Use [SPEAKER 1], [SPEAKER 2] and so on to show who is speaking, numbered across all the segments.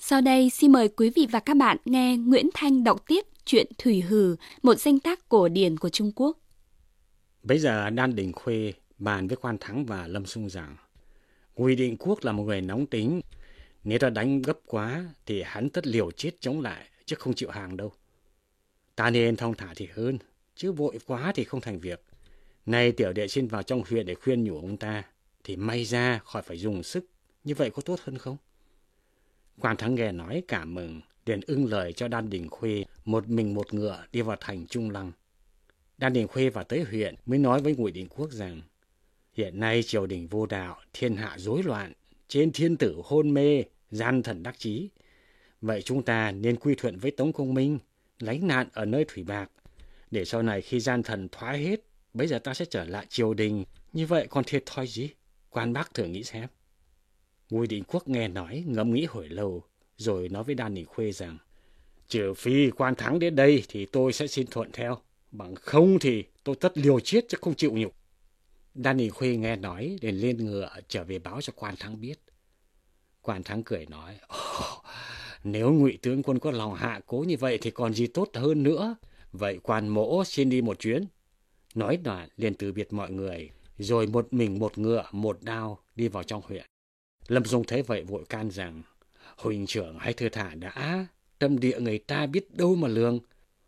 [SPEAKER 1] Sau đây xin mời quý vị và các bạn nghe Nguyễn Thanh đọc tiếp truyện Thủy Hử, một danh tác cổ điển của Trung Quốc.
[SPEAKER 2] Bây giờ Đan Đình Khuê bàn với Quan Thắng và Lâm Xung rằng Ngụy Định Quốc là một người nóng tính, nếu ta đánh gấp quá thì hắn tất liều chết chống lại chứ không chịu hàng đâu. Ta nên thong thả thì hơn, chứ vội quá thì không thành việc. Nay tiểu đệ xin vào trong huyện để khuyên nhủ ông ta, thì may ra khỏi phải dùng sức, như vậy có tốt hơn không? Quan Thắng nghe nói cảm mừng, liền ưng lời cho Đan Đình Khuê một mình một ngựa đi vào thành Trung Lăng. Đan Đình Khuê vào tới huyện mới nói với Ngụy Định Quốc rằng hiện nay triều đình vô đạo, thiên hạ rối loạn, trên thiên tử hôn mê, gian thần đắc chí. Vậy chúng ta nên quy thuận với Tống Công Minh, lánh nạn ở nơi Thủy Bạc, để sau này khi gian thần thoái hết, bây giờ ta sẽ trở lại triều đình, như vậy còn thiệt thòi gì? Quan bác thử nghĩ xem. Ngụy Định Quốc nghe nói, ngẫm nghĩ hồi lâu, rồi nói với Đan Đình Khuê rằng trừ phi Quan Thắng đến đây thì tôi sẽ xin thuận theo, bằng không thì tôi tất liều chết chứ không chịu nhục. Đan Đình Khuê nghe nói liền lên ngựa trở về báo cho Quan Thắng biết. Quan Thắng cười nói, nếu Ngụy tướng quân có lòng hạ cố như vậy thì còn gì tốt hơn nữa. Vậy quan mỗ xin đi một chuyến. Nói đoạn liền từ biệt mọi người, rồi một mình một ngựa một đao đi vào trong huyện. Lâm Dung thấy vậy vội can rằng, huynh trưởng hãy thưa thả đã, tâm địa người ta biết đâu mà lường.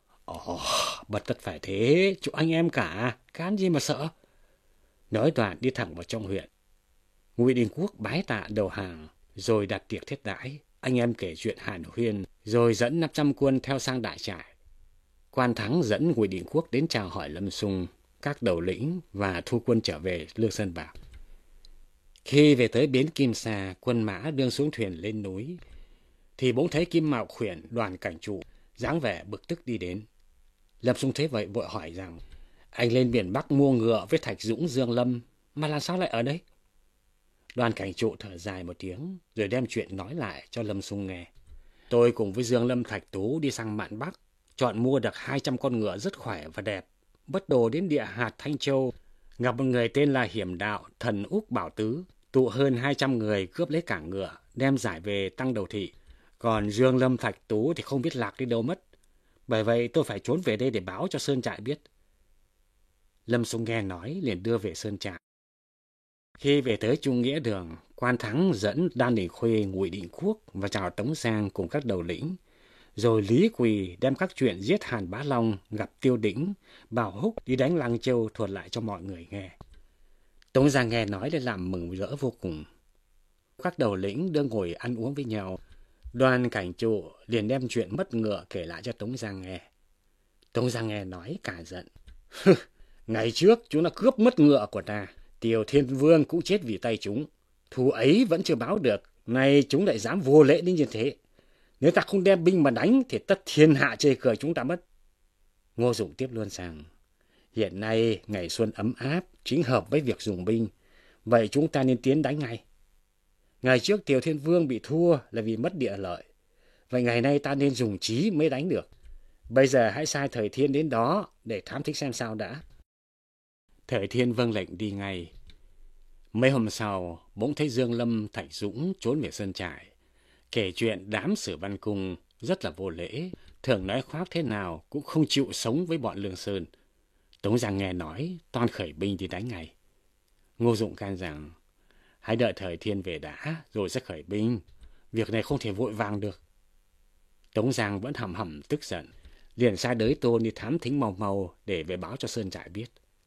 [SPEAKER 2] Bật tất phải thế, chỗ anh em cả, can gì mà sợ. Nói đoạn đi thẳng vào trong huyện. Ngụy Định Quốc bái tạ đầu hàng, rồi đặt tiệc thiết đãi. Anh em kể chuyện hàn huyên, rồi dẫn 500 quân theo sang đại trại. Quan Thắng dẫn Ngụy Định Quốc đến chào hỏi Lâm Xung, các đầu lĩnh và thu quân trở về Lương Sơn Bạc. Khi về tới bến Kim Sa, quân mã đương xuống thuyền lên núi, thì bỗng thấy Kim Mạo Khuyển đoàn cảnh trụ, dáng vẻ bực tức đi đến. Lâm Xung thấy vậy vội hỏi rằng, anh lên biển Bắc mua ngựa với Thạch Dũng Dương Lâm, mà làm sao lại ở đây? Đoàn cảnh trụ thở dài một tiếng, rồi đem chuyện nói lại cho Lâm Xung nghe. Tôi cùng với Dương Lâm Thạch Tú đi sang Mạn Bắc, chọn mua được 200 con ngựa rất khỏe và đẹp. Bất đồ đến địa hạt Thanh Châu, gặp một người tên là Hiểm Đạo Thần Úc Bảo Tứ, tụ hơn 200 người cướp lấy cả ngựa, đem giải về Tăng Đầu Thị. Còn Dương Lâm Thạch Tú thì không biết lạc đi đâu mất. Bởi vậy tôi phải trốn về đây để báo cho Sơn Trại biết. Lâm Xung nghe nói liền đưa về Sơn Trại. Khi về tới Trung Nghĩa Đường, Quan Thắng dẫn Đan Đình Khuê, Ngụy Định Quốc và chào Tống Giang cùng các đầu lĩnh. Rồi Lý Quỳ đem các chuyện giết Hàn Bá Long, gặp Tiêu Đĩnh, bảo Húc đi đánh Lăng Châu thuật lại cho mọi người nghe. Tống Giang nghe nói để làm mừng rỡ vô cùng. Các đầu lĩnh đưa ngồi ăn uống với nhau. Đoàn cảnh trụ liền đem chuyện mất ngựa kể lại cho Tống Giang nghe. Tống Giang nghe nói cả giận. Ngày trước chúng đã cướp mất ngựa của ta. Tiêu Thiên Vương cũng chết vì tay chúng. Thù ấy vẫn chưa báo được. Nay chúng lại dám vô lễ đến như thế. Nếu ta không đem binh mà đánh thì tất thiên hạ chê cười chúng ta mất. Ngô Dụng tiếp luôn rằng, hiện nay ngày xuân ấm áp, chính hợp với việc dùng binh. Vậy chúng ta nên tiến đánh ngay. Ngày trước Tiêu Thiên Vương bị thua là vì mất địa lợi. Vậy ngày nay ta nên dùng trí mới đánh được. Bây giờ hãy sai Thời Thiên đến đó để thám thính xem sao đã. Thời Thiên vâng lệnh đi ngay. Mấy hôm sau, bỗng thấy Dương Lâm Thạch Dũng trốn về Sơn Trại. Kể chuyện đám Sử Văn Cung rất là vô lễ, thường nói khoác thế nào cũng không chịu sống với bọn Lương Sơn. Tống Giang nghe nói, toan khởi binh đi đánh ngay. Ngô Dụng can rằng, hãy đợi Thời Thiên về đã, rồi sẽ khởi binh. Việc này không thể vội vàng được. Tống Giang vẫn hầm hầm tức giận, liền sai Đới Tôn đi thám thính mau mau để về báo cho Sơn Trại biết.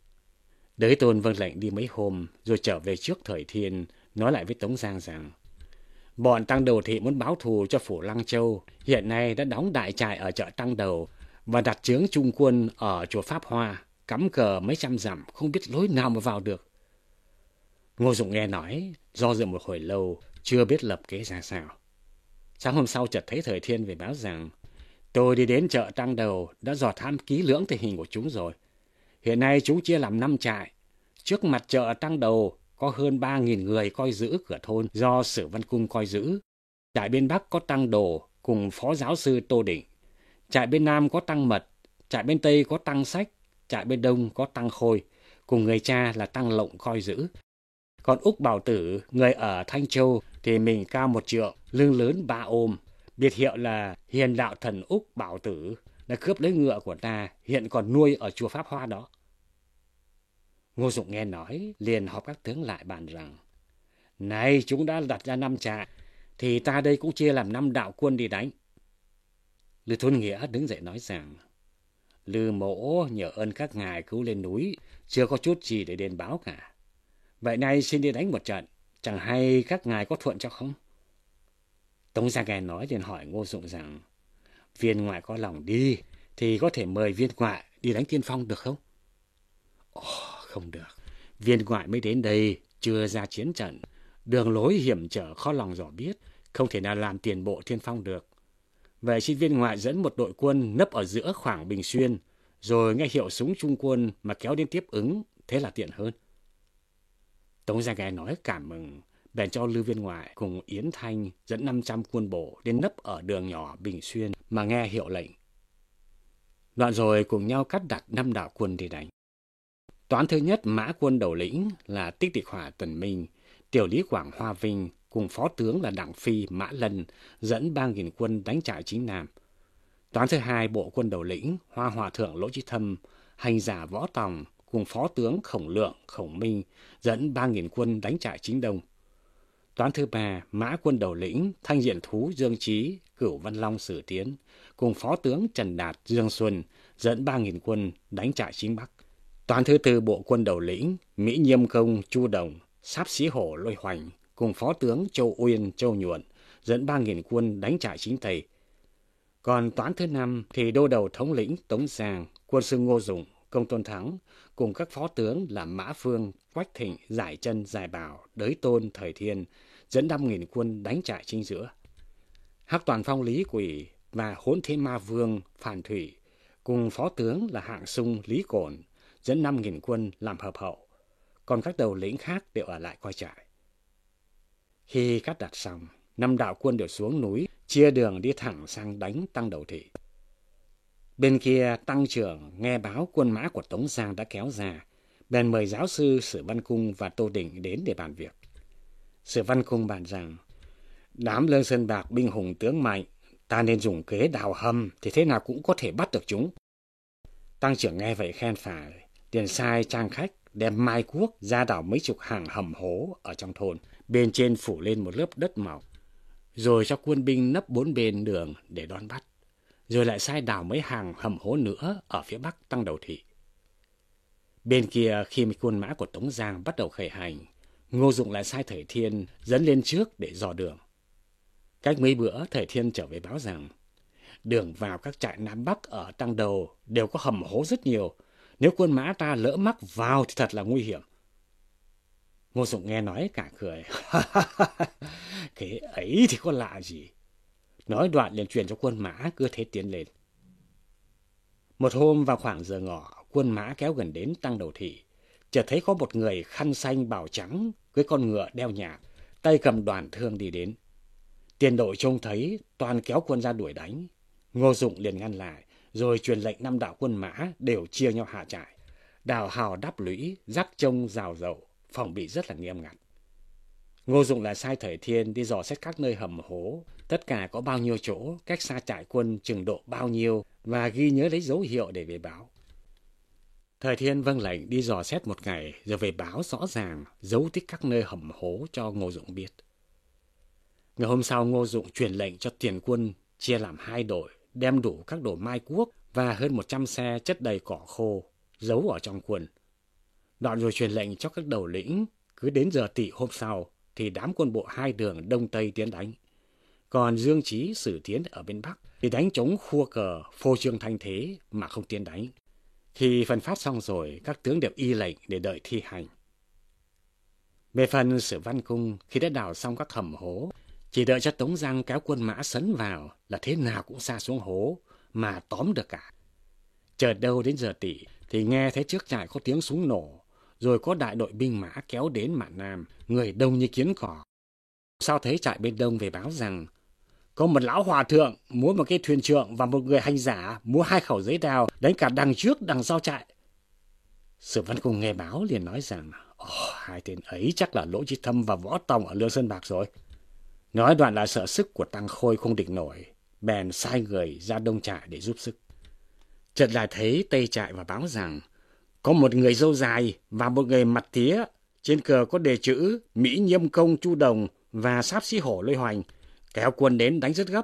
[SPEAKER 2] Đới Tôn vâng lệnh đi mấy hôm, rồi trở về trước Thời Thiên, nói lại với Tống Giang rằng, bọn Tăng Đầu Thị muốn báo thù cho phủ Lăng Châu, hiện nay đã đóng đại trại ở chợ Tăng Đầu và đặt chướng trung quân ở chùa Pháp Hoa, cắm cờ mấy trăm dặm, không biết lối nào mà vào được. Ngô Dụng nghe nói, do dự một hồi lâu, chưa biết lập kế ra sao. Sáng hôm sau chợt thấy Thời Thiên về báo rằng, tôi đi đến chợ Tăng Đầu đã dò thám kỹ lưỡng tình hình của chúng rồi. Hiện nay chúng chia làm 5 trại. Trước mặt chợ Tăng Đầu có hơn 3.000 người coi giữ cửa thôn do Sử Văn Cung coi giữ. Trại bên Bắc có Tăng Đồ cùng Phó Giáo sư Tô Định. Trại bên Nam có Tăng Mật. Trại bên Tây có Tăng Sách. Trại bên Đông có Tăng Khôi cùng người cha là Tăng Lộng coi giữ. Còn Úc Bảo Tử, người ở Thanh Châu thì mình cao 1 trượng, lưng lớn 3 ôm, biệt hiệu là Hiền Đạo Thần Úc Bảo Tử, đã cướp lấy ngựa của ta, hiện còn nuôi ở chùa Pháp Hoa đó. Ngô Dụng nghe nói, liền họp các tướng lại bàn rằng: Này, chúng đã đặt ra 5 trại, thì ta đây cũng chia làm 5 đạo quân đi đánh. Lư Thôn Nghĩa đứng dậy nói rằng: Lư mỗ nhờ ơn các ngài cứu lên núi, chưa có chút gì để đền báo cả. Vậy nay xin đi đánh một trận, chẳng hay các ngài có thuận cho không? Tống Giang nghe nói liền hỏi Ngô Dụng rằng: Viên ngoại có lòng đi, thì có thể mời viên ngoại đi đánh tiên phong được không? Ồ, không được. Viên ngoại mới đến đây, chưa ra chiến trận. Đường lối hiểm trở khó lòng dò biết, không thể nào làm tiền bộ tiên phong được. Vậy xin viên ngoại dẫn một đội quân nấp ở giữa khoảng Bình Xuyên, rồi nghe hiệu súng trung quân mà kéo đến tiếp ứng, thế là tiện hơn. Tống Giang nghe nói cảm mừng, bèn cho Lư viên ngoại cùng Yến Thanh dẫn 500 quân bộ đến nấp ở đường nhỏ Bình Xuyên mà nghe hiệu lệnh. Đoạn rồi cùng nhau cắt đặt 5 đạo quân để đánh. Toán thứ nhất mã quân đầu lĩnh là Tích Tịch Hỏa Tần Minh, Tiểu Lý Quảng Hoa Vinh cùng phó tướng là Đặng Phi Mã Lân dẫn 3.000 quân đánh trại chính Nam. Toán thứ hai bộ quân đầu lĩnh Hoa Hòa Thượng Lỗ Chí Thâm, hành giả Võ Tòng cùng phó tướng Khổng Lượng, Khổng Minh dẫn 3.000 quân đánh trại chính Đông. Toán thứ ba mã quân đầu lĩnh Thanh Diện Thú Dương Chí, Cửu Văn Long Sử Tiến cùng phó tướng Trần Đạt, Dương Xuân dẫn 3.000 quân đánh trại chính Bắc. Toán thứ tư bộ quân đầu lĩnh Mỹ Nhiêm Công, Chu Đồng, Sáp Xí Hổ, Lôi Hoành cùng phó tướng Châu Uyên, Châu Nhuận dẫn 3.000 quân đánh trại chính Tây. Còn toán thứ năm thì đô đầu thống lĩnh Tống Giang, quân sư Ngô Dụng, Công Tôn Thắng cùng các phó tướng là Mã Phương, Quách Thịnh, Giải Chân, Giải Bảo, Đới Tôn, Thời Thiên dẫn 5.000 quân đánh trại chính giữa. Hắc Toàn Phong Lý Quỷ và Hỗn Thế Ma Vương Phàn Thủy cùng phó tướng là Hạng Sung, Lý Cổn dẫn 5.000 quân làm hợp hậu, còn các đầu lĩnh khác đều ở lại coi trại. Khi cắt đặt xong, 5 đạo quân đều xuống núi, chia đường đi thẳng sang đánh Tăng Đầu Thị. Bên kia Tăng trưởng nghe báo quân mã của Tống Giang đã kéo ra, bèn mời giáo sư Sử Văn Cung và Tô Định đến để bàn việc. Sử Văn Cung bàn rằng: Đám Lương Sơn Bạc binh hùng tướng mạnh, ta nên dùng kế đào hầm thì thế nào cũng có thể bắt được chúng. Tăng trưởng nghe vậy khen phải, liền sai trang khách đem mai cuốc ra đào mấy chục hàng hầm hố ở trong thôn, bên trên phủ lên một lớp đất mỏng, rồi cho quân binh nấp 4 bên đường để đón bắt, rồi lại sai đào mấy hàng hầm hố nữa ở phía bắc Tăng Đầu Thị. Bên kia khi quân mã của Tống Giang bắt đầu khởi hành, Ngô Dụng lại sai Thời Thiên dẫn lên trước để dò đường. Cách mấy bữa Thời Thiên trở về báo rằng đường vào các trại Nam Bắc ở Tăng Đầu đều có hầm hố rất nhiều, nếu quân mã ta lỡ mắc vào thì thật là nguy hiểm. Ngô Dụng nghe nói cả cười. Cái ấy thì có lạ gì. Nói đoạn liền truyền cho quân mã cứ thế tiến lên. Một hôm vào khoảng giờ ngọ, quân mã kéo gần đến Tăng Đầu Thị, chợt thấy có một người khăn xanh bào trắng với con ngựa đeo nhạc, tay cầm đoàn thương đi đến. Tiền đội trông thấy toàn kéo quân ra đuổi đánh. Ngô Dụng liền ngăn lại, rồi truyền lệnh 5 đạo quân mã đều chia nhau hạ trại, đào hào đắp lũy, dắt trông rào dậu, phòng bị rất là nghiêm ngặt. Ngô Dụng lại sai Thời Thiên đi dò xét các nơi hầm hố, tất cả có bao nhiêu chỗ, cách xa trại quân chừng độ bao nhiêu, và ghi nhớ lấy dấu hiệu để về báo. Thời Thiên vâng lệnh đi dò xét một ngày, rồi về báo rõ ràng dấu tích các nơi hầm hố cho Ngô Dụng biết. Ngày hôm sau, Ngô Dụng truyền lệnh cho tiền quân chia làm 2 đội, đem đủ các đồ mai cuốc và hơn 100 xe chất đầy cỏ khô giấu ở trong quân. Đoạn rồi truyền lệnh cho các đầu lĩnh cứ đến giờ tỵ hôm sau thì đám quân bộ 2 đường đông tây tiến đánh. Còn Dương Chí, Sử Tiến ở bên bắc thì đánh chống khua cờ, phô trương thanh thế mà không tiến đánh. Khi phân phát xong rồi, các tướng đều y lệnh để đợi thi hành. Về phần Sử Văn Cung, khi đã đào xong các hầm hố, chỉ đợi cho Tống Giang kéo quân mã sấn vào là thế nào cũng sa xuống hố mà tóm được cả. Chợt đâu đến giờ tỵ thì nghe thấy trước trại có tiếng súng nổ, rồi có đại đội binh mã kéo đến mạn Nam, người đông như kiến cỏ. Sau thấy trại bên đông về báo rằng có một lão hòa thượng múa một cái thuyền trượng và một người hành giả múa 2 khẩu giấy đao đánh cả đằng trước đằng sau trại. Sử Văn Cung nghe báo liền nói rằng 2 tên ấy chắc là Lỗ Chí Thâm và Võ Tòng ở Lương Sơn Bạc rồi. Nói đoạn là sợ sức của Tăng Khôi không địch nổi, bèn sai người ra đông trại để giúp sức. Chợt lại thấy tây trại và báo rằng có một người râu dài và một người mặt tía, trên cờ có đề chữ Mỹ Nhiêm Công Chu Đồng và Sáp Sĩ Hổ Lôi Hoành, kéo quân đến đánh rất gấp.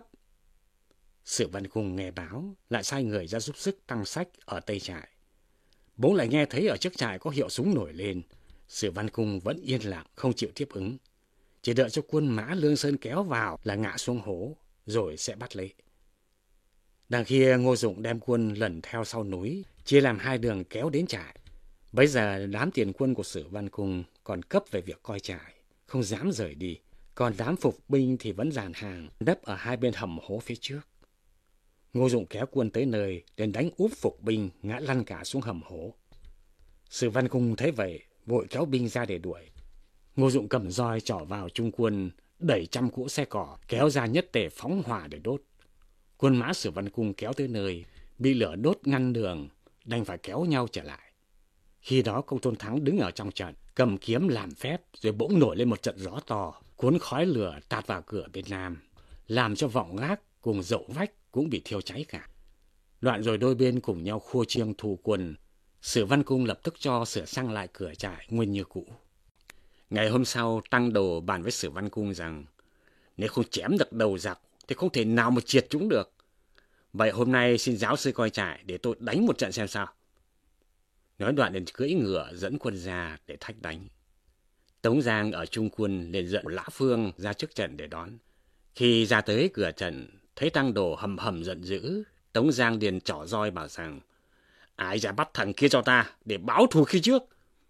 [SPEAKER 2] Sử Văn Cung nghe báo, lại sai người ra giúp sức Tăng Sách ở tây trại. Bỗng lại nghe thấy ở trước trại có hiệu súng nổi lên. Sử Văn Cung vẫn yên lặng không chịu tiếp ứng, chỉ đợi cho quân mã Lương Sơn kéo vào là ngã xuống hố, rồi sẽ bắt lấy. Đằng kia Ngô Dụng đem quân lần theo sau núi, chia làm hai đường kéo đến trại. Bấy giờ đám tiền quân của Sử Văn Cung còn cấp về việc coi trại, không dám rời đi. Còn đám phục binh thì vẫn dàn hàng nấp ở hai bên hầm hố phía trước. Ngô Dụng kéo quân tới nơi đến đánh úp phục binh ngã lăn cả xuống hầm hố. Sử Văn Cung thấy vậy, vội kéo binh ra để đuổi. Ngô Dụng cầm roi trỏ vào trung quân, đẩy trăm cỗ xe cỏ kéo ra nhất tề phóng hỏa để đốt. Quân mã Sử Văn Cung kéo tới nơi, bị lửa đốt ngăn đường, đành phải kéo nhau trở lại. Khi đó Công Tôn Thắng đứng ở trong trận, cầm kiếm làm phép, rồi bỗng nổi lên một trận gió to, cuốn khói lửa tạt vào cửa bên nam, làm cho vọng gác cùng dậu vách cũng bị thiêu cháy cả. Đoạn rồi đôi bên cùng nhau khua chiêng thù quân. Sử Văn Cung lập tức cho sửa sang lại cửa trại nguyên như cũ. Ngày hôm sau, Tăng Đồ bàn với Sử Văn Cung rằng nếu không chém được đầu giặc thì không thể nào mà triệt chúng được. Vậy hôm nay xin giáo sư coi trại để tôi đánh một trận xem sao. Nói đoạn liền cưỡi ngựa dẫn quân ra để thách đánh. Tống Giang ở trung quân liền dẫn Lã Phương ra trước trận để đón. Khi ra tới cửa trận, thấy Tăng Đồ hầm hầm giận dữ, Tống Giang liền trỏ roi bảo rằng ai ra bắt thằng kia cho ta để báo thù khi trước.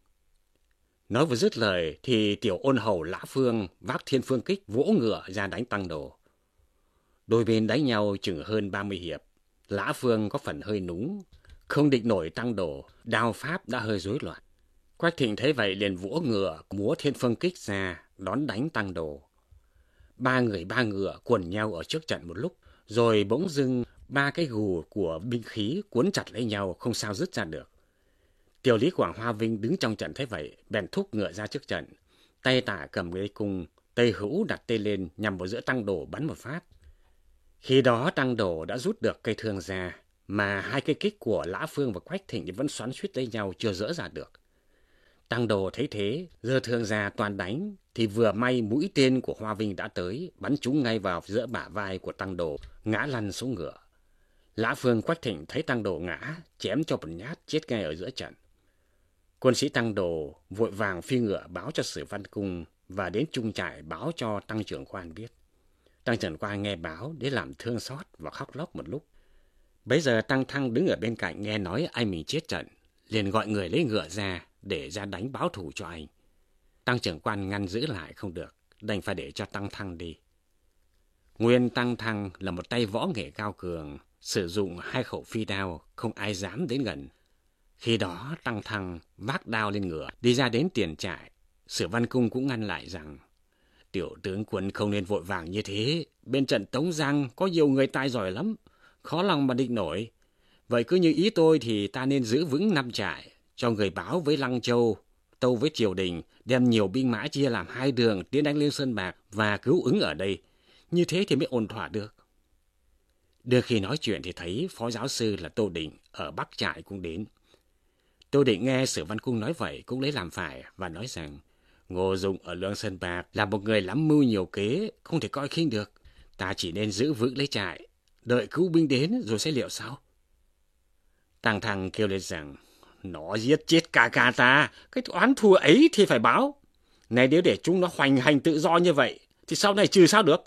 [SPEAKER 2] Nói vừa dứt lời thì tiểu ôn hầu Lã Phương vác Thiên Phương Kích vỗ ngựa ra đánh Tăng Đồ. Đôi bên đánh nhau chừng hơn 30 hiệp. Lã Phương có phần hơi núng, không địch nổi Tăng Đồ, đao pháp đã hơi rối loạn. Quách Thịnh thấy vậy liền vỗ ngựa múa Thiên Phương Kích ra đón đánh Tăng Đồ. Ba người ba ngựa quần nhau ở trước trận một lúc, rồi bỗng dưng ba cái gù của binh khí cuốn chặt lấy nhau không sao dứt ra được. Tiểu lý Quảng Hoa Vinh đứng trong trận thấy vậy, bèn thúc ngựa ra trước trận, tay tả cầm cây cung, tay hữu đặt tên lên nhằm vào giữa Tăng Đồ bắn một phát. Khi đó Tăng Đồ đã rút được cây thương ra, mà hai cây kích của Lã Phương và Quách Thịnh thì vẫn xoắn xuýt lấy nhau chưa dỡ ra được. Tăng Đồ thấy thế, giơ thương ra toàn đánh, thì vừa may mũi tên của Hoa Vinh đã tới, bắn trúng ngay vào giữa bả vai của Tăng Đồ, ngã lăn xuống ngựa. Lã Phương Quách Thịnh thấy Tăng Đồ ngã, chém cho một nhát chết ngay ở giữa trận. Quân sĩ Tăng Đồ vội vàng phi ngựa báo cho Sử Văn Cung và đến trung trại báo cho Tăng trưởng quan biết. Tăng trưởng quan nghe báo để làm thương xót và khóc lóc một lúc. Bấy giờ Tăng Thăng đứng ở bên cạnh nghe nói anh mình chết trận, liền gọi người lấy ngựa ra để ra đánh báo thù cho anh. Tăng trưởng quan ngăn giữ lại không được, đành phải để cho Tăng Thăng đi. Nguyên Tăng Thăng là một tay võ nghệ cao cường, sử dụng hai khẩu phi đao, không ai dám đến gần. Khi đó Tăng Thăng vác đao lên ngựa, đi ra đến tiền trại. Sử Văn Cung cũng ngăn lại rằng tiểu tướng quân không nên vội vàng như thế. Bên trận Tống Giang có nhiều người tài giỏi lắm, khó lòng mà địch nổi. Vậy cứ như ý tôi thì ta nên giữ vững năm trại, cho người báo với Lăng Châu, tâu với triều đình, đem nhiều binh mã chia làm hai đường tiến đánh lên Sơn Bạc và cứu ứng ở đây. Như thế thì mới ổn thỏa được. Đưa khi nói chuyện thì thấy phó giáo sư là Tô Định ở Bắc trại cũng đến. Tô Định nghe Sử Văn Cung nói vậy cũng lấy làm phải và nói rằng Ngô Dụng ở Lương Sơn Bạc là một người lắm mưu nhiều kế, không thể coi khinh được. Ta chỉ nên giữ vững lấy trại, đợi cứu binh đến rồi sẽ liệu sau. Tăng Thăng kêu lên rằng nó giết chết cả ta, cái oán thù ấy thì phải báo. Này nếu để chúng nó hoành hành tự do như vậy thì sau này trừ sao được.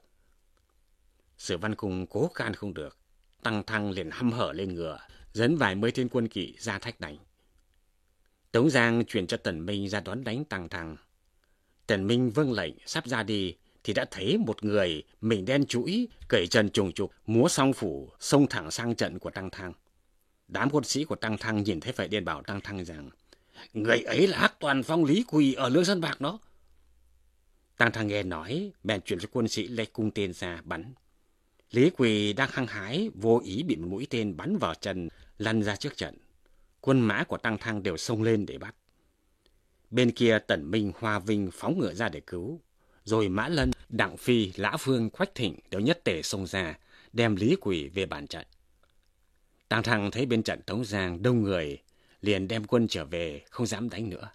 [SPEAKER 2] Sử Văn Cung cố can không được, Tăng Thăng liền hăm hở lên ngựa, dẫn vài mươi thiên quân kỵ ra thách đánh. Tống Giang truyền cho Tần Minh ra đón đánh Tăng Thăng. Tần Minh vâng lệnh sắp ra đi thì đã thấy một người mình đen trũi, cởi trần trùng trục, múa song phủ xông thẳng sang trận của Tăng Thăng. Đám quân sĩ của Tăng Thăng nhìn thấy vậy liền bảo Tăng Thăng rằng người ấy là Hắc Toàn Phong Lý Quỳ ở Lương Sơn Bạc đó. Tăng Thăng nghe nói bèn chuyển cho quân sĩ lấy cung tên ra bắn. Lý Quỳ đang hăng hái vô ý bị một mũi tên bắn vào chân, lăn ra trước trận. Quân mã của Tăng Thăng đều xông lên để bắt. Bên kia Tần Minh, Hoa Vinh phóng ngựa ra để cứu, rồi Mã Lân Đặng Phi, Lã Phương, Quách Thịnh đều nhất tề xông ra, đem Lý Quỳ về bàn trận. Tăng Thăng thấy bên trận Tống Giang đông người, liền đem quân trở về, không dám đánh nữa.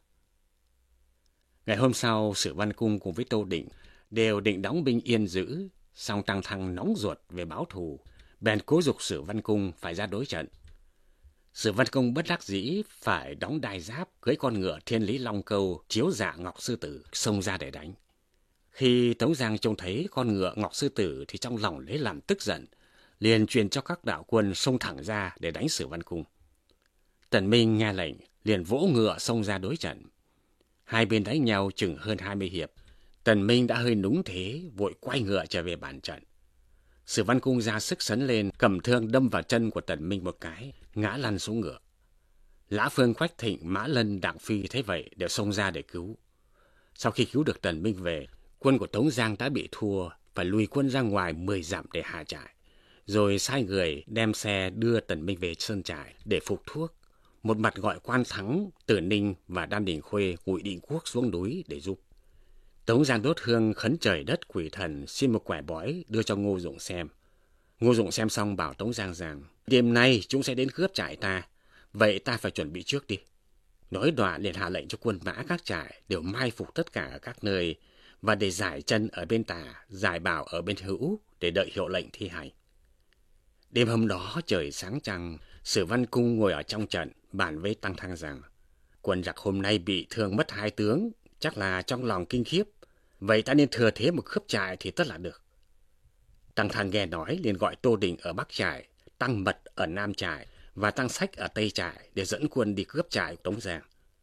[SPEAKER 2] Ngày hôm sau, Sử Văn Cung cùng với Tô Định đều định đóng binh yên giữ, song Tăng Thăng nóng ruột về báo thù, bèn cố giục Sử Văn Cung phải ra đối trận. Sử Văn Cung bất đắc dĩ phải đóng đai giáp, cưỡi con ngựa Thiên Lý Long Câu chiếu dạ Ngọc Sư Tử xông ra để đánh. Khi Tống Giang trông thấy con ngựa Ngọc Sư Tử thì trong lòng lấy làm tức giận, liền truyền cho các đạo quân xông thẳng ra để đánh Sử Văn Cung. Tần Minh nghe lệnh, liền vỗ ngựa xông ra đối trận. Hai bên đánh nhau chừng hơn 20 hiệp. Tần Minh đã hơi núng thế, vội quay ngựa trở về bàn trận. Sử Văn Cung ra sức sấn lên, cầm thương đâm vào chân của Tần Minh một cái, ngã lăn xuống ngựa. Lã Phương, Quách Thịnh, Mã Lân, Đặng Phi thấy vậy đều xông ra để cứu. Sau khi cứu được Tần Minh về, quân của Tống Giang đã bị thua, phải lùi quân ra ngoài 10 dặm để hạ trại, rồi sai người đem xe đưa Tần Minh về sơn trại để phục thuốc. Một mặt gọi Quan Thắng, Tử Ninh và Đan Đình Khuê, Ngụy Định Quốc xuống núi để giúp. Tống Giang đốt hương khấn trời đất quỷ thần, xin một quẻ bói đưa cho Ngô Dụng xem. Ngô Dụng xem xong bảo Tống Giang rằng, đêm nay chúng sẽ đến cướp trại ta, vậy ta phải chuẩn bị trước đi. Nói đoạn liền hạ lệnh cho quân mã các trại đều mai phục tất cả ở các nơi, và để giải chân ở bên tả, giải bảo ở bên hữu để đợi hiệu lệnh thi hành. Đêm hôm đó trời sáng trăng, Sử Văn Cung ngồi ở trong trận bàn với Tăng Thăng rằng, quân giặc hôm nay bị thương mất 2 tướng, chắc là trong lòng kinh khiếp, vậy ta nên thừa thế một cướp trại thì tất là được. Tăng Thăng nghe nói liền gọi Tô Định ở Bắc trại, Tăng Mật ở Nam trại và Tăng Sách ở Tây trại để dẫn quân đi cướp trại của Tống Giang.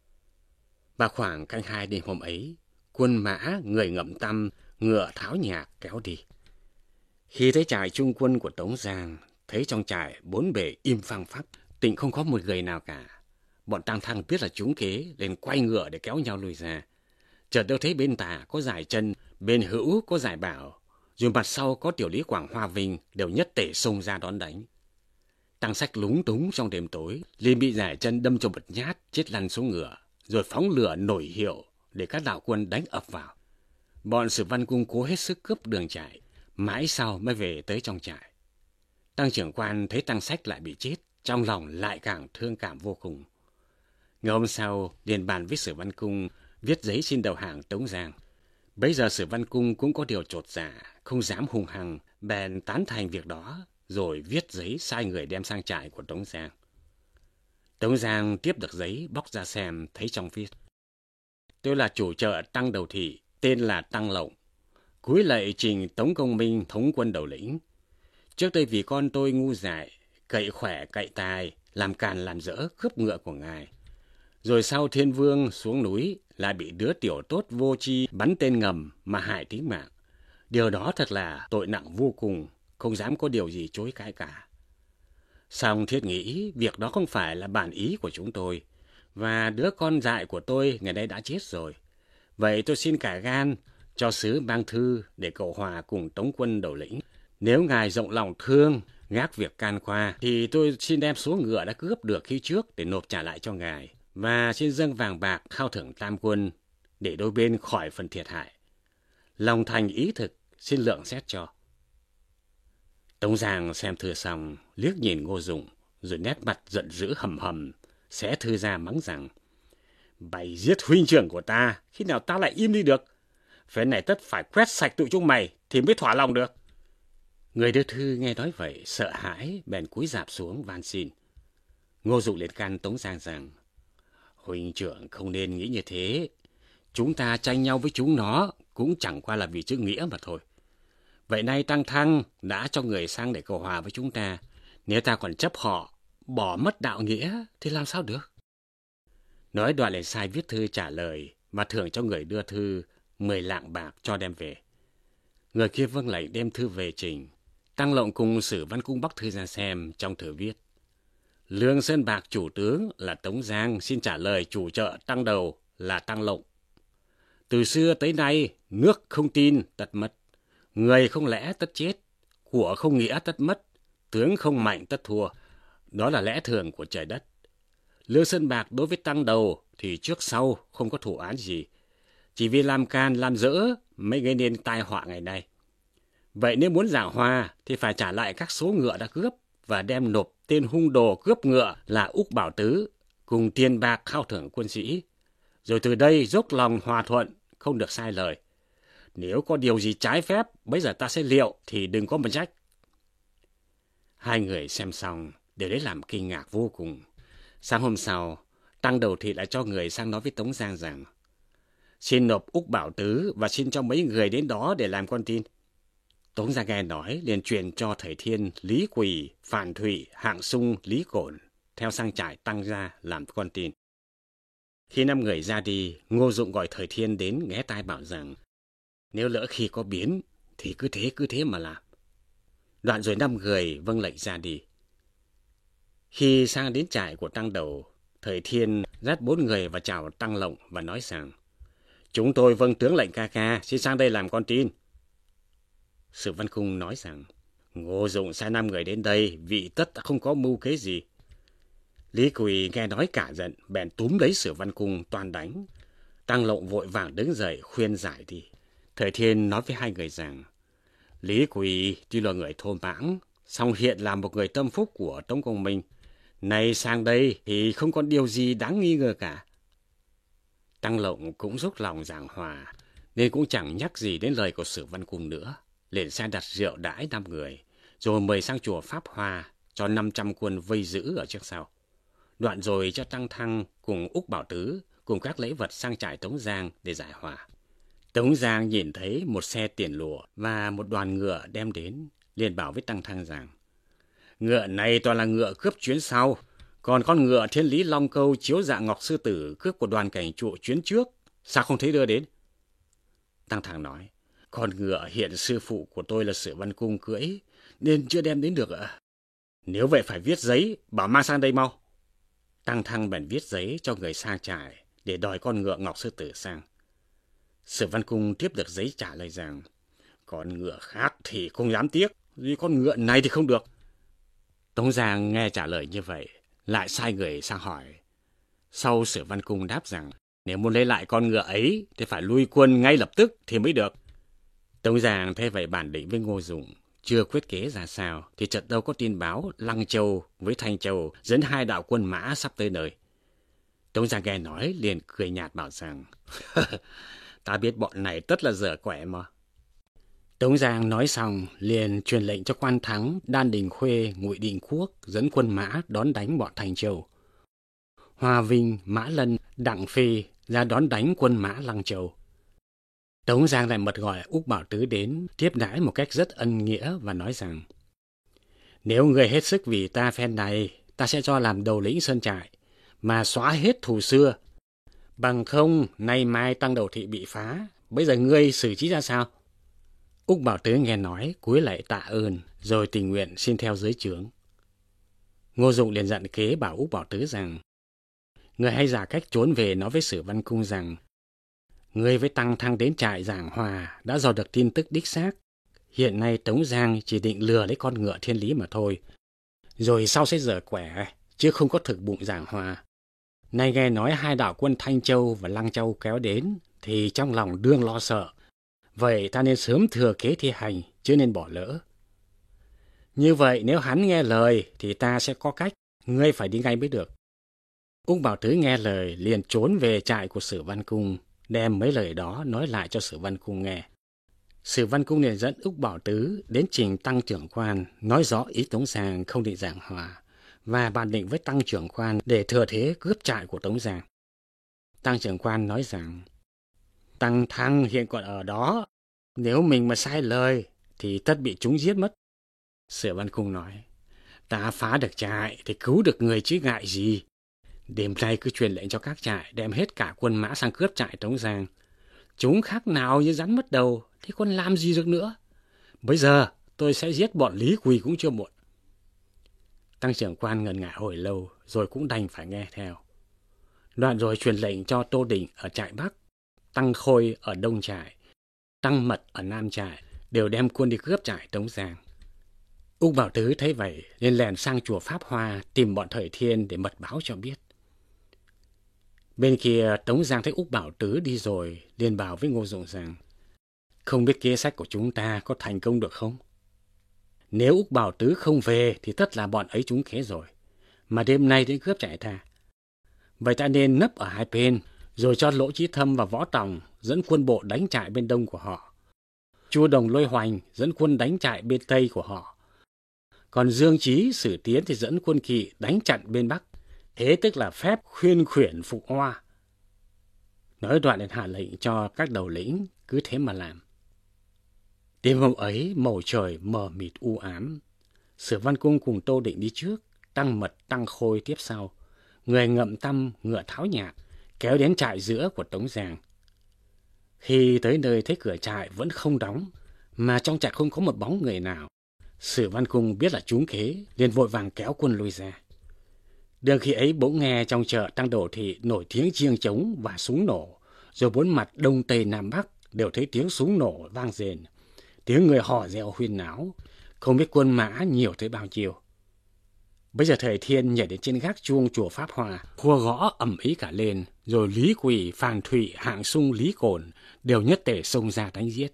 [SPEAKER 2] Và khoảng canh 2 đêm hôm ấy, quân mã người ngậm tăm, ngựa tháo nhạc kéo đi. Khi thấy trại trung quân của Tống Giang, thấy trong trại 4 bề im phăng phắc, tịnh không có một người nào cả. Bọn Tăng Thăng biết là trúng kế, liền quay ngựa để kéo nhau lùi ra. Chợt đâu thấy bên tả có Giải Chân, bên hữu có Giải Bảo, rồi mặt sau có Tiểu Lý Quảng, Hoa Vinh đều nhất tể xông ra đón đánh. Tăng Sách lúng túng trong đêm tối, liền bị Giải Chân đâm cho một nhát, chết lăn xuống ngựa, rồi phóng lửa nổi hiệu để các đạo quân đánh ập vào. Bọn Sử Văn Cung cố hết sức cướp đường trại, mãi sau mới về tới trong trại. Tăng trưởng quan thấy Tăng Sách lại bị chết, trong lòng lại càng thương cảm vô cùng. Ngày hôm sau, liền bàn với Sử Văn Cung viết giấy xin đầu hàng Tống Giang. Bấy giờ Sử Văn Cung cũng có điều chột dạ, không dám hung hăng, bèn tán thành việc đó, rồi viết giấy sai người đem sang trại của Tống Giang. Tống Giang tiếp được giấy, bóc ra xem, thấy trong viết: tôi là chủ chợ Tăng Đầu Thị, tên là Tăng Lộng, cúi lạy trình Tống Công Minh thống quân đầu lĩnh. Trước đây vì con tôi ngu dại, cậy khỏe cậy tài, làm càn làm dỡ cướp ngựa của ngài. Rồi sau Thiên Vương xuống núi lại bị đứa tiểu tốt vô tri bắn tên ngầm mà hại tính mạng. Điều đó thật là tội nặng vô cùng, không dám có điều gì chối cãi cả. Song thiết nghĩ việc đó không phải là bản ý của chúng tôi, và đứa con dại của tôi ngày nay đã chết rồi. Vậy tôi xin cả gan cho sứ mang thư để cầu hòa cùng Tống quân đầu lĩnh. Nếu ngài rộng lòng thương, gác việc can qua, thì tôi xin đem số ngựa đã cướp được khi trước để nộp trả lại cho ngài, và xin dâng vàng bạc khao thưởng tam quân để đôi bên khỏi phần thiệt hại. Lòng thành ý thực, xin lượng xét cho. Tống Giang xem thư xong, liếc nhìn Ngô Dụng, rồi nét mặt giận dữ hầm hầm, xé thư ra mắng rằng: bày giết huynh trưởng của ta, khi nào ta lại im đi được? Phế này tất phải quét sạch tụi chúng mày thì mới thỏa lòng được. Người đưa thư nghe nói vậy, sợ hãi, bèn cúi rạp xuống van xin. Ngô Dụng liền can Tống Giang rằng: huynh trưởng không nên nghĩ như thế. Chúng ta tranh nhau với chúng nó cũng chẳng qua là vì chữ nghĩa mà thôi. Vậy nay Tăng Thăng đã cho người sang để cầu hòa với chúng ta. Nếu ta còn chấp họ, bỏ mất đạo nghĩa thì làm sao được? Nói đoạn lại sai viết thư trả lời và thưởng cho người đưa thư 10 lạng bạc cho đem về. Người kia vâng lệnh đem thư về trình. Tăng Lộng cùng Sử Văn Cung bóc thư ra xem, trong thư viết: Lương Sơn Bạc chủ tướng là Tống Giang xin trả lời chủ chợ Tăng Đầu là Tăng Lộng. Từ xưa tới nay, nước không tin tất mất, người không lẽ tất chết, của không nghĩa tất mất, tướng không mạnh tất thua. Đó là lẽ thường của trời đất. Lương Sơn Bạc đối với Tăng Đầu thì trước sau không có thủ án gì, chỉ vì làm can làm dỡ mới gây nên tai họa ngày nay. Vậy nếu muốn giảng hòa thì phải trả lại các số ngựa đã cướp và đem nộp tên hung đồ cướp ngựa là Úc Bảo Tứ cùng tiền bạc khao thưởng quân sĩ. Rồi từ đây dốc lòng hòa thuận, không được sai lời. Nếu có điều gì trái phép, bây giờ ta sẽ liệu thì đừng có mà trách. Hai người xem xong đều lấy làm kinh ngạc vô cùng. Sáng hôm sau, Tăng Đầu Thị lại cho người sang nói với Tống Giang rằng xin nộp Úc Bảo Tứ và xin cho mấy người đến đó để làm con tin. Tống Giang nghe nói liền truyền cho Thầy Thiên, Lý Quỳ, Phản Thụy, Hạng Sung, Lý Cổn theo sang trại Tăng gia làm con tin. Khi 5 người ra đi, Ngô Dụng gọi Thời Thiên đến ghé tai bảo rằng nếu lỡ khi có biến thì cứ thế mà làm. Đoạn rồi 5 người vâng lệnh ra đi. Khi sang đến trại của Tăng Đầu, Thời Thiên dắt 4 người vào chào Tăng Lộng và nói rằng chúng tôi vâng tướng lệnh ca ca, xin sang đây làm con tin. Sử Văn Cung nói rằng Ngô Dụng sai 5 người đến đây vì tất không có mưu kế gì. Lý Quỳ nghe nói cả giận, bèn túm lấy Sử Văn Cung toan đánh. Tăng Lộng vội vàng đứng dậy khuyên giải đi. Thời Thiên nói với hai người rằng Lý Quỳ tuy là người thô mãng, song hiện là một người tâm phúc của Tống Công Minh. Nay sang đây thì không có điều gì đáng nghi ngờ cả. Tăng Lộng cũng dốc lòng giảng hòa, nên cũng chẳng nhắc gì đến lời của Sử Văn Cung nữa. Liền sai đặt rượu đãi 5 người, rồi mời sang chùa Pháp Hoa cho 500 quân vây giữ ở trước sau. Đoạn rồi cho Tăng Thăng cùng Úc Bảo Tứ cùng các lễ vật sang trại Tống Giang để giải hòa. Tống Giang nhìn thấy một xe tiền lụa và một đoàn ngựa đem đến, liền bảo với Tăng Thăng rằng ngựa này toàn là ngựa cướp chuyến sau, còn con ngựa Thiên Lý Long Câu chiếu dạng Ngọc Sư Tử cướp của đoàn cảnh trụ chuyến trước, sao không thấy đưa đến? Tăng Thăng nói con ngựa hiện sư phụ của tôi là Sử Văn Cung cưỡi nên chưa đem đến được ạ. Nếu vậy phải viết giấy bảo mang sang đây mau. Tăng Thăng bèn viết giấy cho người sang trại để đòi con ngựa Ngọc Sư Tử sang. Sử Văn Cung tiếp được giấy trả lời rằng con ngựa khác thì không dám tiếc, vì con ngựa này thì không được. Tống Giang nghe trả lời như vậy, lại sai người sang hỏi. Sau Sử Văn Cung đáp rằng nếu muốn lấy lại con ngựa ấy thì phải lui quân ngay lập tức thì mới được. Tống Giang thấy vậy bàn định với Ngô Dụng, chưa quyết kế ra sao thì chợt đâu có tin báo Lăng Châu với Thanh Châu dẫn 2 đạo quân mã sắp tới nơi. Tống Giang nghe nói liền cười nhạt bảo rằng ta biết bọn này tất là dở quẻ mà. Tống Giang nói xong liền truyền lệnh cho Quan Thắng, Đan Đình Khuê, Ngụy Định Quốc dẫn quân mã đón đánh bọn Thanh Châu. Hoa Vinh, Mã Lân, Đặng Phi ra đón đánh quân mã Lăng Châu. Tống Giang lại mật gọi Úc Bảo Tứ đến tiếp đãi một cách rất ân nghĩa và nói rằng nếu người hết sức vì ta phen này, ta sẽ cho làm đầu lĩnh sơn trại mà xóa hết thù xưa. Bằng không, nay mai Tăng Đầu Thị bị phá, bây giờ ngươi xử trí ra sao? Úc Bảo Tứ nghe nói, cúi lạy tạ ơn, rồi tình nguyện xin theo dưới trướng. Ngô Dụng liền dặn kế bảo Úc Bảo Tứ rằng người hãy giả cách trốn về nói với Sử Văn Cung rằng ngươi với Tăng Thăng đến trại giảng hòa đã dò được tin tức đích xác. Hiện nay Tống Giang chỉ định lừa lấy con ngựa Thiên Lý mà thôi, rồi sau sẽ dở quẻ, chứ không có thực bụng giảng hòa. Nay nghe nói 2 đạo quân Thanh Châu và Lăng Châu kéo đến, thì trong lòng đương lo sợ. Vậy ta nên sớm thừa kế thi hành, chứ nên bỏ lỡ. Như vậy nếu hắn nghe lời thì ta sẽ có cách, ngươi phải đi ngay mới được. Úc Bảo Tứ nghe lời liền trốn về trại của Sử Văn Cung, đem mấy lời đó nói lại cho Sử Văn Cung nghe. Sử Văn Cung liền dẫn Úc Bảo Tứ đến trình Tăng trưởng quan, nói rõ ý Tống Giang không định giảng hòa, và bàn định với Tăng trưởng quan để thừa thế cướp trại của Tống Giang. Tăng trưởng quan nói rằng Tăng Thăng hiện còn ở đó, nếu mình mà sai lời thì tất bị chúng giết mất. Sử Văn Cung nói ta phá được trại thì cứu được người chứ ngại gì. Đêm nay cứ truyền lệnh cho các trại đem hết cả quân mã sang cướp trại Tống Giang. Chúng khác nào như rắn mất đầu thì còn làm gì được nữa. Bây giờ tôi sẽ giết bọn Lý Quỳ cũng chưa muộn. Tăng trưởng quan ngần ngại hồi lâu rồi cũng đành phải nghe theo. Đoạn rồi truyền lệnh cho Tô Định ở trại Bắc, Tăng Khôi ở Đông trại, Tăng Mật ở Nam trại đều đem quân đi cướp trại Tống Giang. Úc Bảo Tứ thấy vậy nên lèn sang chùa Pháp Hoa tìm bọn Thời Thiên để mật báo cho biết. Bên kia Tống Giang thấy Úc Bảo Tứ đi rồi liền bảo với Ngô Dụng rằng Không biết kế sách của chúng ta có thành công được không? Nếu Úc Bảo Tứ không về thì tất là bọn ấy trúng kế rồi, mà đêm nay đến cướp chạy ta. Vậy ta nên nấp ở hai bên, rồi cho Lỗ Chí Thâm và Võ Tòng dẫn quân bộ đánh trại bên đông của họ. Chu Đồng Lôi Hoành dẫn quân đánh trại bên tây của họ. Còn Dương Chí, Sử Tiến thì dẫn quân kỵ đánh chặn bên bắc. Thế tức là phép khuyên khuyển phục oa. Nói đoạn đến hạ lệnh cho các đầu lĩnh cứ thế mà làm. Đêm hôm ấy màu trời mờ mịt u ám. Sử Văn Cung cùng Tô Định đi trước, Tăng Mật Tăng Khôi tiếp sau. Người ngậm tăm ngựa tháo nhạc kéo đến trại giữa của Tống Giang. Khi tới nơi thấy cửa trại vẫn không đóng, mà trong trại không có một bóng người nào, Sử Văn Cung biết là trúng kế, liền vội vàng kéo quân lui ra. Đường khi ấy bỗng nghe trong chợ Tăng Đổ Thị nổi tiếng chiêng trống và súng nổ, rồi bốn mặt đông tây nam bắc đều thấy tiếng súng nổ vang rền, tiếng người hò reo huyên náo, không biết quân mã nhiều tới bao nhiêu. Bây giờ Thời Thiên nhảy đến trên gác chuông chùa Pháp Hòa, khua gõ ầm ĩ cả lên, rồi Lý Quỳ, Phàn Thụy, Hạng Sung, Lý Cổn đều nhất tề xông ra đánh giết.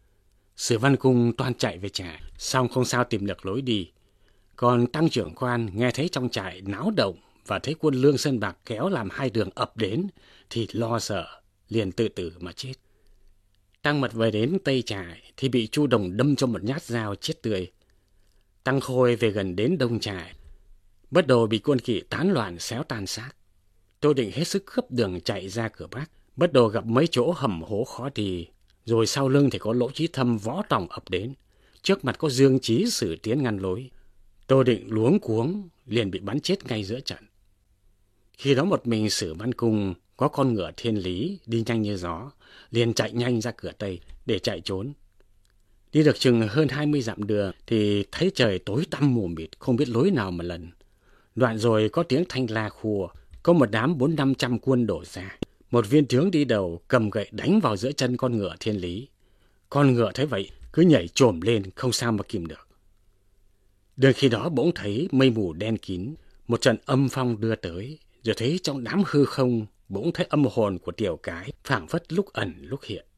[SPEAKER 2] Sử Văn Cung toan chạy về trại, song không sao tìm được lối đi. Còn Tăng trưởng quan nghe thấy trong trại náo động và thấy quân Lương Sơn Bạc kéo làm hai đường ập đến, thì lo sợ, liền tự tử mà chết. Tăng Mật về đến tây trại thì bị Chu Đồng đâm cho một nhát dao chết tươi. Tăng Khôi về gần đến đông trại, bắt đầu bị quân kỵ tán loạn xéo tan xác. Tô Định hết sức cướp đường chạy ra cửa bắc, bắt đầu gặp mấy chỗ hầm hố khó đi, rồi sau lưng thì có Lỗ Chí Thâm, Võ Tòng ập đến, trước mặt có Dương Chí, Sử Tiến ngăn lối. Tô Định luống cuống liền bị bắn chết ngay giữa trận. Khi đó một mình Sử Văn Cung có con ngựa Thiên Lý đi nhanh như gió, liền chạy nhanh ra cửa tây để chạy trốn. Đi được chừng hơn 20 dặm đường thì thấy trời tối tăm mù mịt, không biết lối nào mà lần. Đoạn rồi có tiếng thanh la khua, có một đám 400-500 quân đổ ra. Một viên tướng đi đầu cầm gậy đánh vào giữa chân con ngựa Thiên Lý. Con ngựa thấy vậy cứ nhảy chồm lên, không sao mà kìm được. Đường khi đó bỗng thấy mây mù đen kín, một trận âm phong đưa tới, rồi thấy trong đám hư không bỗng thấy âm hồn của Tiểu Cái phảng phất lúc ẩn lúc hiện.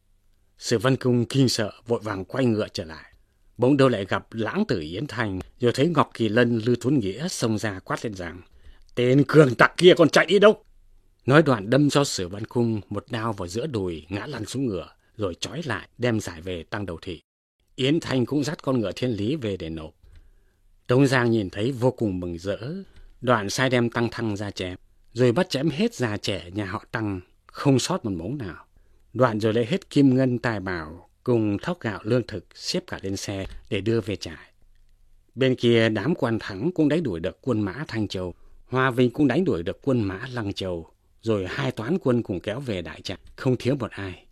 [SPEAKER 2] Sử Văn Cung kinh sợ vội vàng quay ngựa trở lại. Bỗng đâu lại gặp Lãng Tử Yến Thành, rồi thấy Ngọc Kỳ Lân, Lư Thuấn Nghĩa xông ra quát lên rằng: "Tên cường tặc kia còn chạy đi đâu?" Nói đoạn đâm cho Sử Văn Cung một đao vào giữa đùi, ngã lăn xuống ngựa, rồi trói lại đem giải về Tăng Đầu Thị. Yến Thành cũng dắt con ngựa Thiên Lý về để nộp. Tống Giang nhìn thấy vô cùng mừng rỡ, đoạn sai đem Tăng Thăng ra chém, rồi bắt chém hết già trẻ nhà họ Tăng, không sót một mống nào. Đoạn rồi lấy hết kim ngân tài bảo cùng thóc gạo lương thực xếp cả lên xe để đưa về trại. Bên kia đám quan Thắng cũng đánh đuổi được quân mã Thanh Châu, Hoa Vinh cũng đánh đuổi được quân mã Lăng Châu, rồi hai toán quân cùng kéo về đại trại, không thiếu một ai.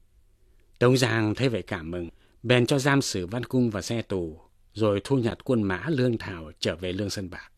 [SPEAKER 2] Tống Giang thấy vậy cảm mừng, bèn cho giam Sử Văn Cung vào xe tù, rồi thu nhặt quân mã Lương Thảo trở về Lương Sơn Bạc.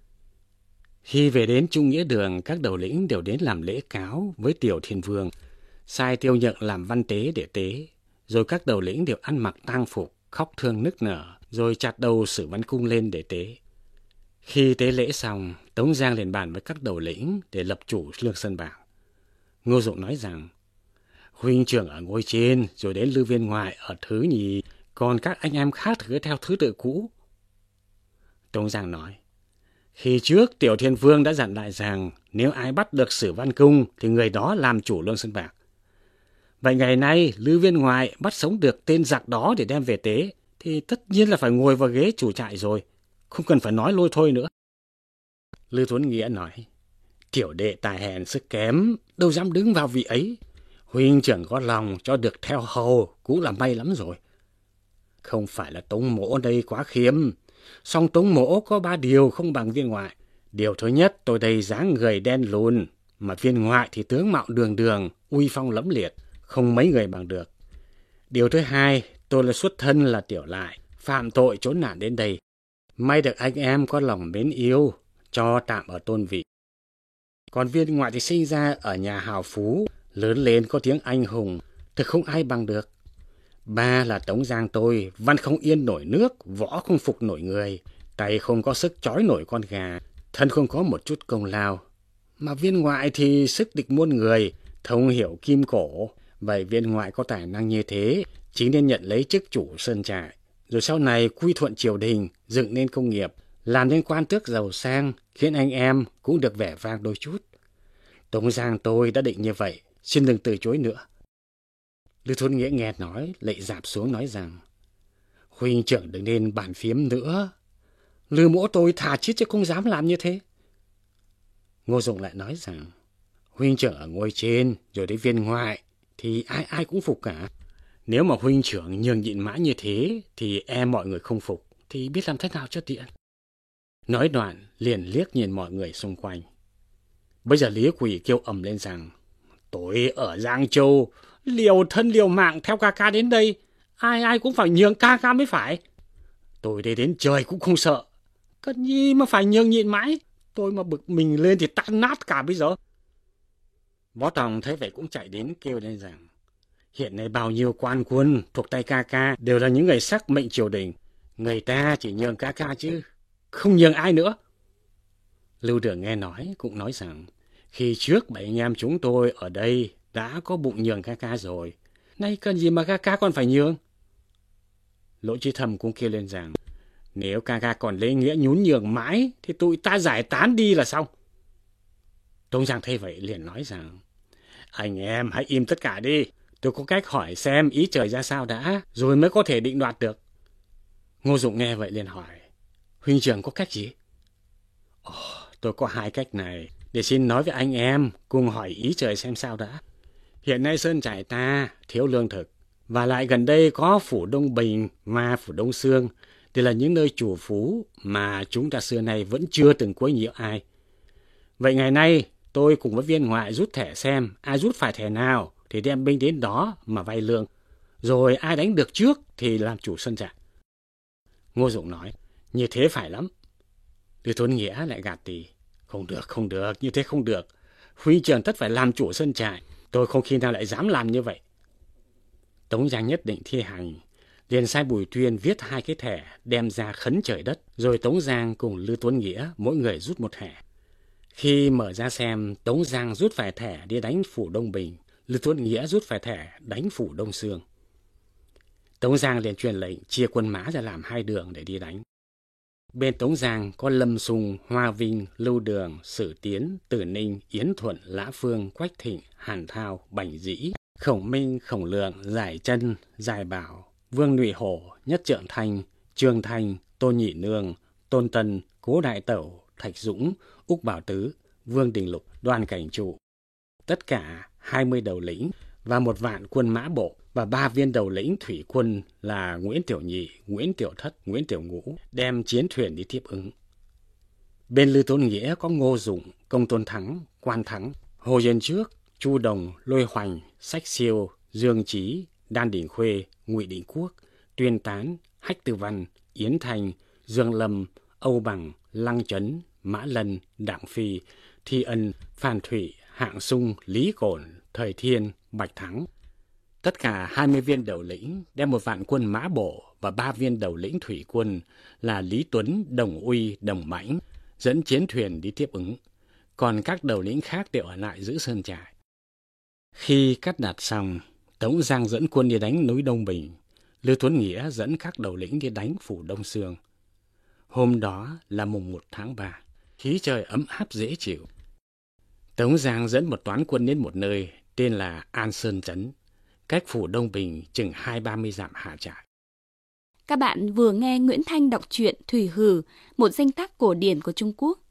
[SPEAKER 2] Khi về đến Trung Nghĩa Đường, các đầu lĩnh đều đến làm lễ cáo với Tiểu Thiên Vương, sai Tiêu Nhượng làm văn tế để tế, rồi các đầu lĩnh đều ăn mặc tang phục, khóc thương nức nở, rồi chặt đầu Sử Văn Cung lên để tế. Khi tế lễ xong, Tống Giang liền bàn với các đầu lĩnh để lập chủ Lương Sơn Bạc. Ngô Dụng nói rằng: "Huynh trưởng ở ngôi trên, rồi đến Lư Viên Ngoại ở thứ nhì, còn các anh em khác cứ theo thứ tự cũ." Tống Giang nói: "Khi trước Tiểu Thiên Vương đã dặn lại rằng nếu ai bắt được Sử Văn Cung thì người đó làm chủ Lương Sơn Bạc. Vậy ngày nay Lư Viên Ngoại bắt sống được tên giặc đó để đem về tế, thì tất nhiên là phải ngồi vào ghế chủ trại rồi, không cần phải nói lôi thôi nữa." Lư Tuấn Nghĩa nói: "Tiểu đệ tài hèn sức kém, đâu dám đứng vào vị ấy. Huynh trưởng có lòng cho được theo hầu cũng là may lắm rồi. Không phải là Tống Mỗ đây quá khiêm, song Tống Mỗ có 3 điều không bằng Viên Ngoại. Điều thứ nhất, tôi đây dáng người đen lùn, mà Viên Ngoại thì tướng mạo đường đường, uy phong lẫm liệt, không mấy người bằng được. Điều thứ hai, tôi là xuất thân là tiểu lại, phạm tội trốn nạn đến đây. May được anh em có lòng mến yêu, cho tạm ở tôn vị. Còn Viên Ngoại thì sinh ra ở nhà hào phú, lớn lên có tiếng anh hùng, thực không ai bằng được. 3 là Tống Giang tôi, văn không yên nổi nước, võ không phục nổi người, tay không có sức trói nổi con gà, thân không có một chút công lao. Mà Viên Ngoại thì sức địch muôn người, thông hiểu kim cổ, Vậy viên ngoại có tài năng như thế, chính nên nhận lấy chức chủ sơn trại, rồi sau này quy thuận triều đình, dựng nên công nghiệp, làm nên quan tước giàu sang, khiến anh em cũng được vẻ vang đôi chút. Tống Giang tôi đã định như vậy, xin đừng từ chối nữa. Lưu Tuấn Nghĩa nghe nói, lạy rạp xuống nói rằng, huynh trưởng đừng nên bàn phiếm nữa. Lưu mỗ tôi thà chết chứ không dám làm như thế. Ngô Dụng lại nói rằng, huynh trưởng ở ngôi trên, rồi đến viên ngoại, thì ai cũng phục cả. Nếu mà huynh trưởng nhường nhịn mãi như thế, thì mọi người không phục, thì biết làm thế nào cho tiện. Nói đoạn, liền liếc nhìn mọi người xung quanh. Bây giờ Lý Quỳ kêu ầm lên rằng, tôi ở Giang Châu, liều thân liều mạng theo ca ca đến đây, ai cũng phải nhường ca ca mới phải. Tôi đây đến trời cũng không sợ, cần gì mà phải nhường nhịn mãi, tôi mà bực mình lên thì tan nát cả bây giờ. Võ Tòng thấy vậy cũng chạy đến kêu lên rằng, hiện nay bao nhiêu quan quân thuộc tay ca ca đều là những người sắc mệnh triều đình, người ta chỉ nhường ca ca chứ không nhường ai nữa. Lưu Đường nghe nói cũng nói rằng, khi trước 7 anh em chúng tôi ở đây đã có bụng nhường ca ca rồi, nay cần gì mà ca ca còn phải nhường. Lỗ Chí Thâm cũng kêu lên rằng, nếu ca ca còn lễ nghĩa nhún nhường mãi thì tụi ta giải tán đi là xong. Tống Giang thấy vậy liền nói rằng, anh em hãy im tất cả đi, tôi có cách hỏi xem ý trời ra sao đã, rồi mới có thể định đoạt được. Ngô Dụng nghe vậy liền hỏi, huynh trưởng có cách gì? Tôi có 2 cách này, để xin nói với anh em, cùng hỏi ý trời xem sao đã. Hiện nay sơn trại ta thiếu lương thực, và lại gần đây có phủ Đông Bình và phủ Đông Sương, đây là những nơi chủ phú mà chúng ta xưa nay vẫn chưa từng quấy nhiễu ai. Vậy ngày nay, tôi cùng với viên ngoại rút thẻ xem ai rút phải thẻ nào thì đem binh đến đó mà vay lương, rồi ai đánh được trước thì làm chủ sơn trại. Ngô Dụng nói, như thế phải lắm. Lưu Tuấn Nghĩa lại gạt tì, không được, như thế không được. Huynh trưởng tất phải làm chủ sơn trại, tôi không khi nào lại dám làm như vậy. Tống Giang nhất định thi hành, liền sai Bùi Tuyên viết 2 cái thẻ đem ra khấn trời đất, rồi Tống Giang cùng Lưu Tuấn Nghĩa mỗi người rút 1 thẻ. Khi mở ra xem, Tống Giang rút phải thẻ đi đánh phủ Đông Bình, Lưu Tuấn Nghĩa rút phải thẻ đánh phủ Đông Sương. Tống Giang liền truyền lệnh chia quân mã ra làm 2 đường để đi đánh. Bên Tống Giang có Lâm Sung, Hoa Vinh, Lưu Đường, Sử Tiến, Tử Ninh, Yến Thuận, Lã Phương, Quách Thịnh, Hàn Thao, Bành Dĩ, Khổng Minh, Khổng Lượng, Giải Chân, Giải Bảo, Vương Nhụy Hổ, Nhất Trượng Thanh, Trương Thanh, Tôn Nhị Nương, Tôn Tân, Cố Đại Tẩu, Thạch Dũng, Úc Bảo Tứ, Vương Đình Lục, Đoàn Cảnh Trụ. Tất cả 20 đầu lĩnh và 1 vạn quân mã bộ và 3 viên đầu lĩnh thủy quân là Nguyễn Tiểu Nhị, Nguyễn Tiểu Thất, Nguyễn Tiểu Ngũ đem chiến thuyền đi tiếp ứng. Bên Lưu Tuấn Nghĩa có Ngô Dụng, Công Tôn Thắng, Quan Thắng, Hồ Dân Trước, Chu Đồng, Lôi Hoành, Sách Siêu, Dương Chí, Đan Đình Khuê, Ngụy Định Quốc, Tuyên Tán, Hách Tư Văn, Yến Thành, Dương Lâm, Âu Bằng, Lăng Chấn, Mã Lân, Đặng Phi, Thi Ân, Phan Thụy, Hạng Sung, Lý Cổn, Thời Thiên, Bạch Thắng. Tất cả 20 viên đầu lĩnh đem 1 vạn quân mã bộ và 3 viên đầu lĩnh thủy quân là Lý Tuấn, Đồng Uy, Đồng Mãnh dẫn chiến thuyền đi tiếp ứng. Còn các đầu lĩnh khác đều ở lại giữ sơn trại. Khi cắt đặt xong, Tống Giang dẫn quân đi đánh núi Đông Bình, Lưu Tuấn Nghĩa dẫn các đầu lĩnh đi đánh phủ Đông Sương. Hôm đó là mùng 1 tháng 3, khí trời ấm áp dễ chịu. Tống Giang dẫn một toán quân đến một nơi tên là An Sơn Trấn, cách phủ Đông Bình chừng 20-30 dặm hạ trại.
[SPEAKER 1] Các bạn vừa nghe Nguyễn Thanh đọc truyện Thủy Hử, một danh tác cổ điển của Trung Quốc.